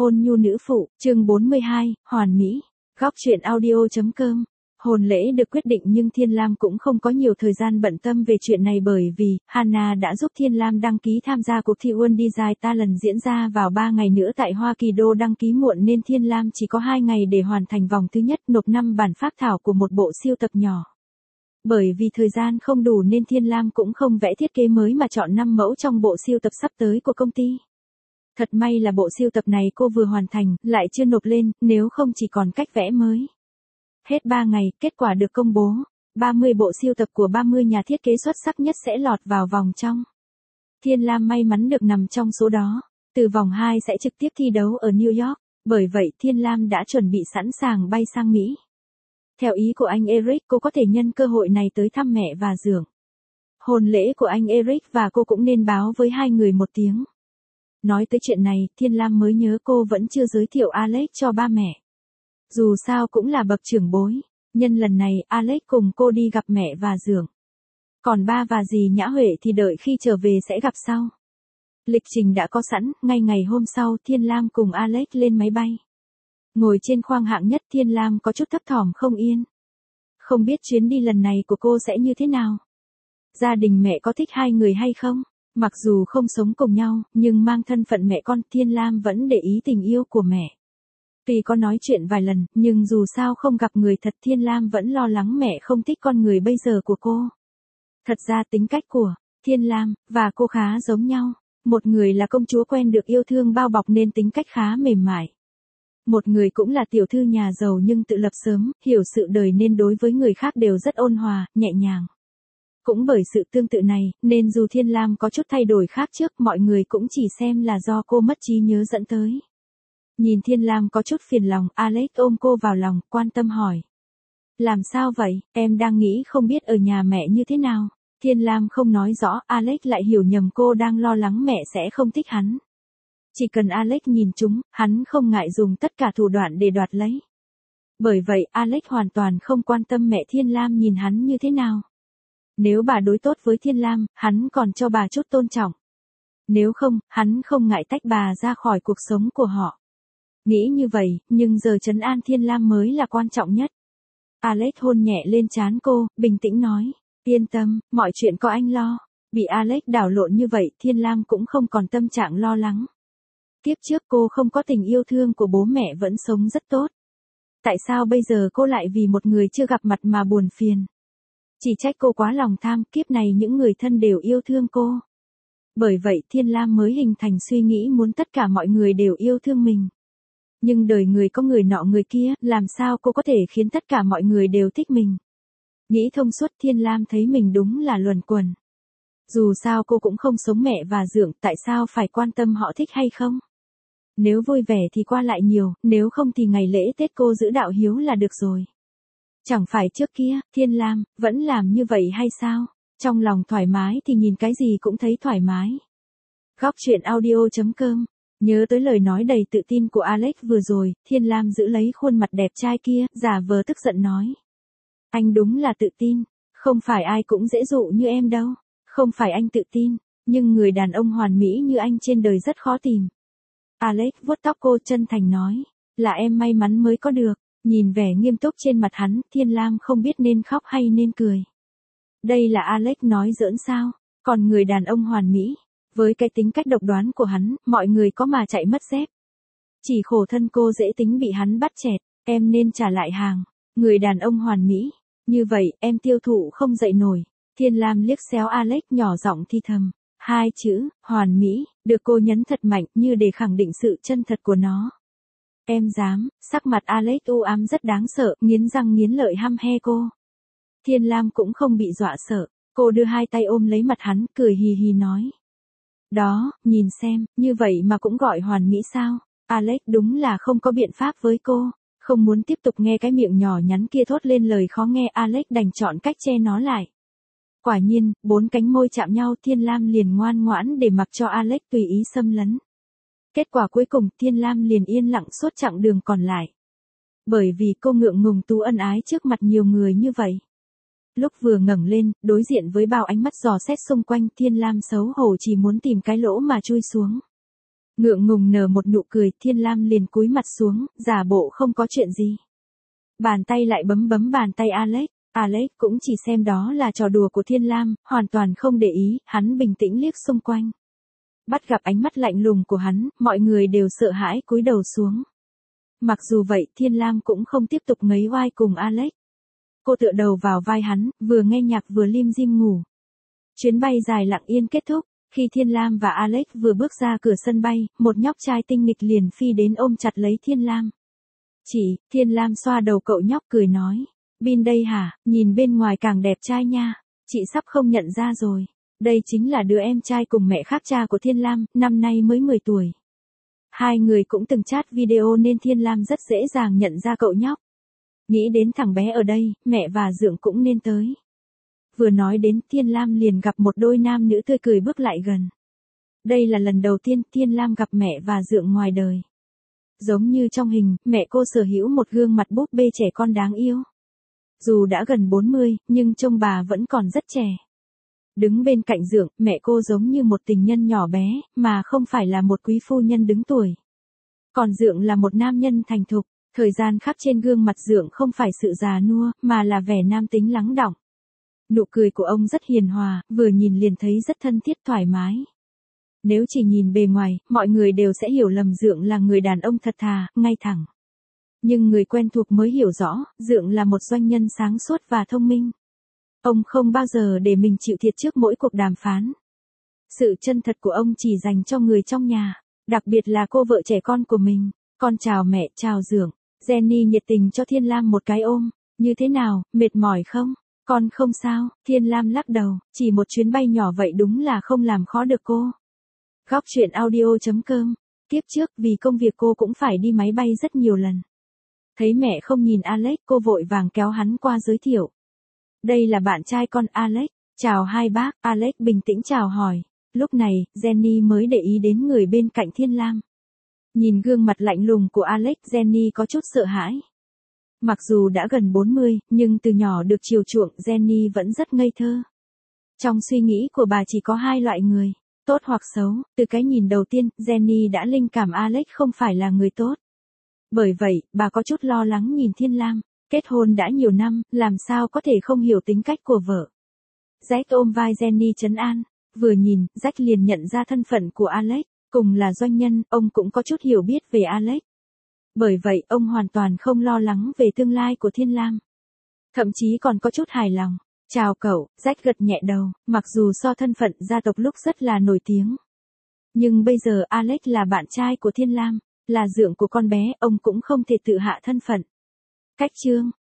Hôn nhu nữ phụ, chương 42, hoàn mỹ. Góc truyện audio.com. Hôn lễ được quyết định nhưng Thiên Lam cũng không có nhiều thời gian bận tâm về chuyện này bởi vì Hannah đã giúp Thiên Lam đăng ký tham gia cuộc thi World Design Talent diễn ra vào 3 ngày nữa tại Hoa Kỳ. Đô đăng ký muộn nên Thiên Lam chỉ có 2 ngày để hoàn thành vòng thứ nhất, nộp 5 bản phác thảo của một bộ siêu tập nhỏ. Bởi vì thời gian không đủ nên Thiên Lam cũng không vẽ thiết kế mới mà chọn 5 mẫu trong bộ siêu tập sắp tới của công ty. Thật may là bộ siêu tập này cô vừa hoàn thành, lại chưa nộp lên, nếu không chỉ còn cách vẽ mới. Hết 3 ngày, kết quả được công bố. 30 bộ siêu tập của 30 nhà thiết kế xuất sắc nhất sẽ lọt vào vòng trong. Thiên Lam may mắn được nằm trong số đó. Từ vòng 2 sẽ trực tiếp thi đấu ở New York, bởi vậy Thiên Lam đã chuẩn bị sẵn sàng bay sang Mỹ. Theo ý của anh Eric, cô có thể nhân cơ hội này tới thăm mẹ và Dượng. Hôn lễ của anh Eric và cô cũng nên báo với hai người một tiếng. Nói tới chuyện này, Thiên Lam mới nhớ cô vẫn chưa giới thiệu Alex cho ba mẹ. Dù sao cũng là bậc trưởng bối, nhân lần này Alex cùng cô đi gặp mẹ và Dượng. Còn ba và dì Nhã Huệ thì đợi khi trở về sẽ gặp sau. Lịch trình đã có sẵn, ngay ngày hôm sau Thiên Lam cùng Alex lên máy bay. Ngồi trên khoang hạng nhất, Thiên Lam có chút thấp thỏm không yên. Không biết chuyến đi lần này của cô sẽ như thế nào. Gia đình mẹ có thích hai người hay không? Mặc dù không sống cùng nhau, nhưng mang thân phận mẹ con, Thiên Lam vẫn để ý tình yêu của mẹ. Tuy có nói chuyện vài lần, nhưng dù sao không gặp người thật, Thiên Lam vẫn lo lắng mẹ không thích con người bây giờ của cô. Thật ra tính cách của Thiên Lam và cô khá giống nhau. Một người là công chúa quen được yêu thương bao bọc nên tính cách khá mềm mại. Một người cũng là tiểu thư nhà giàu nhưng tự lập sớm, hiểu sự đời nên đối với người khác đều rất ôn hòa, nhẹ nhàng. Cũng bởi sự tương tự này, nên dù Thiên Lam có chút thay đổi khác trước, mọi người cũng chỉ xem là do cô mất trí nhớ dẫn tới. Nhìn Thiên Lam có chút phiền lòng, Alex ôm cô vào lòng, quan tâm hỏi. Làm sao vậy, em đang nghĩ không biết ở nhà mẹ như thế nào. Thiên Lam không nói rõ, Alex lại hiểu nhầm cô đang lo lắng mẹ sẽ không thích hắn. Chỉ cần Alex nhìn chúng, hắn không ngại dùng tất cả thủ đoạn để đoạt lấy. Bởi vậy Alex hoàn toàn không quan tâm mẹ Thiên Lam nhìn hắn như thế nào. Nếu bà đối tốt với Thiên Lam, hắn còn cho bà chút tôn trọng. Nếu không, hắn không ngại tách bà ra khỏi cuộc sống của họ. Nghĩ như vậy, nhưng giờ trấn an Thiên Lam mới là quan trọng nhất. Alex hôn nhẹ lên trán cô, bình tĩnh nói. Yên tâm, mọi chuyện có anh lo. Bị Alex đảo lộn như vậy, Thiên Lam cũng không còn tâm trạng lo lắng. Kiếp trước cô không có tình yêu thương của bố mẹ vẫn sống rất tốt. Tại sao bây giờ cô lại vì một người chưa gặp mặt mà buồn phiền? Chỉ trách cô quá lòng tham, kiếp này những người thân đều yêu thương cô. Bởi vậy Thiên Lam mới hình thành suy nghĩ muốn tất cả mọi người đều yêu thương mình. Nhưng đời người có người nọ người kia, làm sao cô có thể khiến tất cả mọi người đều thích mình? Nghĩ thông suốt, Thiên Lam thấy mình đúng là luẩn quẩn. Dù sao cô cũng không sống mẹ và Dượng, tại sao phải quan tâm họ thích hay không? Nếu vui vẻ thì qua lại nhiều, nếu không thì ngày lễ Tết cô giữ đạo hiếu là được rồi. Chẳng phải trước kia, Thiên Lam vẫn làm như vậy hay sao? Trong lòng thoải mái thì nhìn cái gì cũng thấy thoải mái. Góc truyện audio.com. Nhớ tới lời nói đầy tự tin của Alex vừa rồi, Thiên Lam giữ lấy khuôn mặt đẹp trai kia, giả vờ tức giận nói. Anh đúng là tự tin, không phải ai cũng dễ dụ như em đâu. Không phải anh tự tin, nhưng người đàn ông hoàn mỹ như anh trên đời rất khó tìm. Alex vuốt tóc cô, chân thành nói. Là em may mắn mới có được. Nhìn vẻ nghiêm túc trên mặt hắn, Thiên Lam không biết nên khóc hay nên cười. Đây là Alex nói giỡn sao? Còn người đàn ông hoàn mỹ, với cái tính cách độc đoán của hắn, mọi người có mà chạy mất dép. Chỉ khổ thân cô dễ tính bị hắn bắt chẹt, em nên trả lại hàng. Người đàn ông hoàn mỹ, như vậy em tiêu thụ không dậy nổi. Thiên Lam liếc xéo Alex nhỏ giọng thi thầm. Hai chữ, hoàn mỹ, được cô nhấn thật mạnh như để khẳng định sự chân thật của nó. Em dám, sắc mặt Alex u ám rất đáng sợ, nghiến răng nghiến lợi hăm he cô. Thiên Lam cũng không bị dọa sợ, cô đưa hai tay ôm lấy mặt hắn, cười hì hì nói. Đó, nhìn xem, như vậy mà cũng gọi hoàn mỹ sao? Alex đúng là không có biện pháp với cô, không muốn tiếp tục nghe cái miệng nhỏ nhắn kia thốt lên lời khó nghe, Alex đành chọn cách che nó lại. Quả nhiên, 4 cánh môi chạm nhau, Thiên Lam liền ngoan ngoãn để mặc cho Alex tùy ý xâm lấn. Kết quả cuối cùng, Thiên Lam liền yên lặng suốt chặng đường còn lại. Bởi vì cô ngượng ngùng tú ân ái trước mặt nhiều người như vậy. Lúc vừa ngẩng lên, đối diện với bao ánh mắt dò xét xung quanh, Thiên Lam xấu hổ chỉ muốn tìm cái lỗ mà chui xuống. Ngượng ngùng nở một nụ cười, Thiên Lam liền cúi mặt xuống, giả bộ không có chuyện gì. Bàn tay lại bấm bấm bàn tay Alex. Alex cũng chỉ xem đó là trò đùa của Thiên Lam, hoàn toàn không để ý, hắn bình tĩnh liếc xung quanh. Bắt gặp ánh mắt lạnh lùng của hắn, mọi người đều sợ hãi cúi đầu xuống. Mặc dù vậy, Thiên Lam cũng không tiếp tục ngấy oai cùng Alex. Cô tựa đầu vào vai hắn, vừa nghe nhạc vừa lim dim ngủ. Chuyến bay dài lặng yên kết thúc, khi Thiên Lam và Alex vừa bước ra cửa sân bay, một nhóc trai tinh nghịch liền phi đến ôm chặt lấy Thiên Lam. Chị, Thiên Lam xoa đầu cậu nhóc cười nói. Bin đây hả, nhìn bên ngoài càng đẹp trai nha, chị sắp không nhận ra rồi. Đây chính là đứa em trai cùng mẹ khác cha của Thiên Lam, năm nay mới 10 tuổi. Hai người cũng từng chat video nên Thiên Lam rất dễ dàng nhận ra cậu nhóc. Nghĩ đến thằng bé ở đây, mẹ và Dượng cũng nên tới. Vừa nói đến, Thiên Lam liền gặp một đôi nam nữ tươi cười bước lại gần. Đây là lần đầu tiên Thiên Lam gặp mẹ và Dượng ngoài đời. Giống như trong hình, mẹ cô sở hữu một gương mặt búp bê trẻ con đáng yêu. Dù đã gần 40, nhưng trông bà vẫn còn rất trẻ. Đứng bên cạnh Dượng, mẹ cô giống như một tình nhân nhỏ bé, mà không phải là một quý phu nhân đứng tuổi. Còn Dượng là một nam nhân thành thục, thời gian khắc trên gương mặt Dượng không phải sự già nua, mà là vẻ nam tính lắng đọng. Nụ cười của ông rất hiền hòa, vừa nhìn liền thấy rất thân thiết thoải mái. Nếu chỉ nhìn bề ngoài, mọi người đều sẽ hiểu lầm Dượng là người đàn ông thật thà, ngay thẳng. Nhưng người quen thuộc mới hiểu rõ, Dượng là một doanh nhân sáng suốt và thông minh. Ông không bao giờ để mình chịu thiệt trước mỗi cuộc đàm phán. Sự chân thật của ông chỉ dành cho người trong nhà, đặc biệt là cô vợ trẻ con của mình. Con chào mẹ, chào Dượng. Jenny nhiệt tình cho Thiên Lam một cái ôm. Như thế nào, mệt mỏi không? Con không sao, Thiên Lam lắc đầu, chỉ một chuyến bay nhỏ vậy đúng là không làm khó được cô. Góc truyện audio.com. Tiếp trước vì công việc cô cũng phải đi máy bay rất nhiều lần. Thấy mẹ không nhìn Alex, cô vội vàng kéo hắn qua giới thiệu. Đây là bạn trai con Alex. Chào hai bác, Alex bình tĩnh chào hỏi. Lúc này, Jenny mới để ý đến người bên cạnh Thiên Lam. Nhìn gương mặt lạnh lùng của Alex, Jenny có chút sợ hãi. Mặc dù đã gần 40, nhưng từ nhỏ được chiều chuộng, Jenny vẫn rất ngây thơ. Trong suy nghĩ của bà chỉ có hai loại người, tốt hoặc xấu. Từ cái nhìn đầu tiên, Jenny đã linh cảm Alex không phải là người tốt. Bởi vậy, bà có chút lo lắng nhìn Thiên Lam. Kết hôn đã nhiều năm, làm sao có thể không hiểu tính cách của vợ. Jack ôm vai Jenny trấn an. Vừa nhìn, Jack liền nhận ra thân phận của Alex. Cùng là doanh nhân, ông cũng có chút hiểu biết về Alex. Bởi vậy, ông hoàn toàn không lo lắng về tương lai của Thiên Lam. Thậm chí còn có chút hài lòng. Chào cậu, Jack gật nhẹ đầu, mặc dù so thân phận gia tộc lúc rất là nổi tiếng. Nhưng bây giờ Alex là bạn trai của Thiên Lam, là Dượng của con bé, ông cũng không thể tự hạ thân phận. Cách chương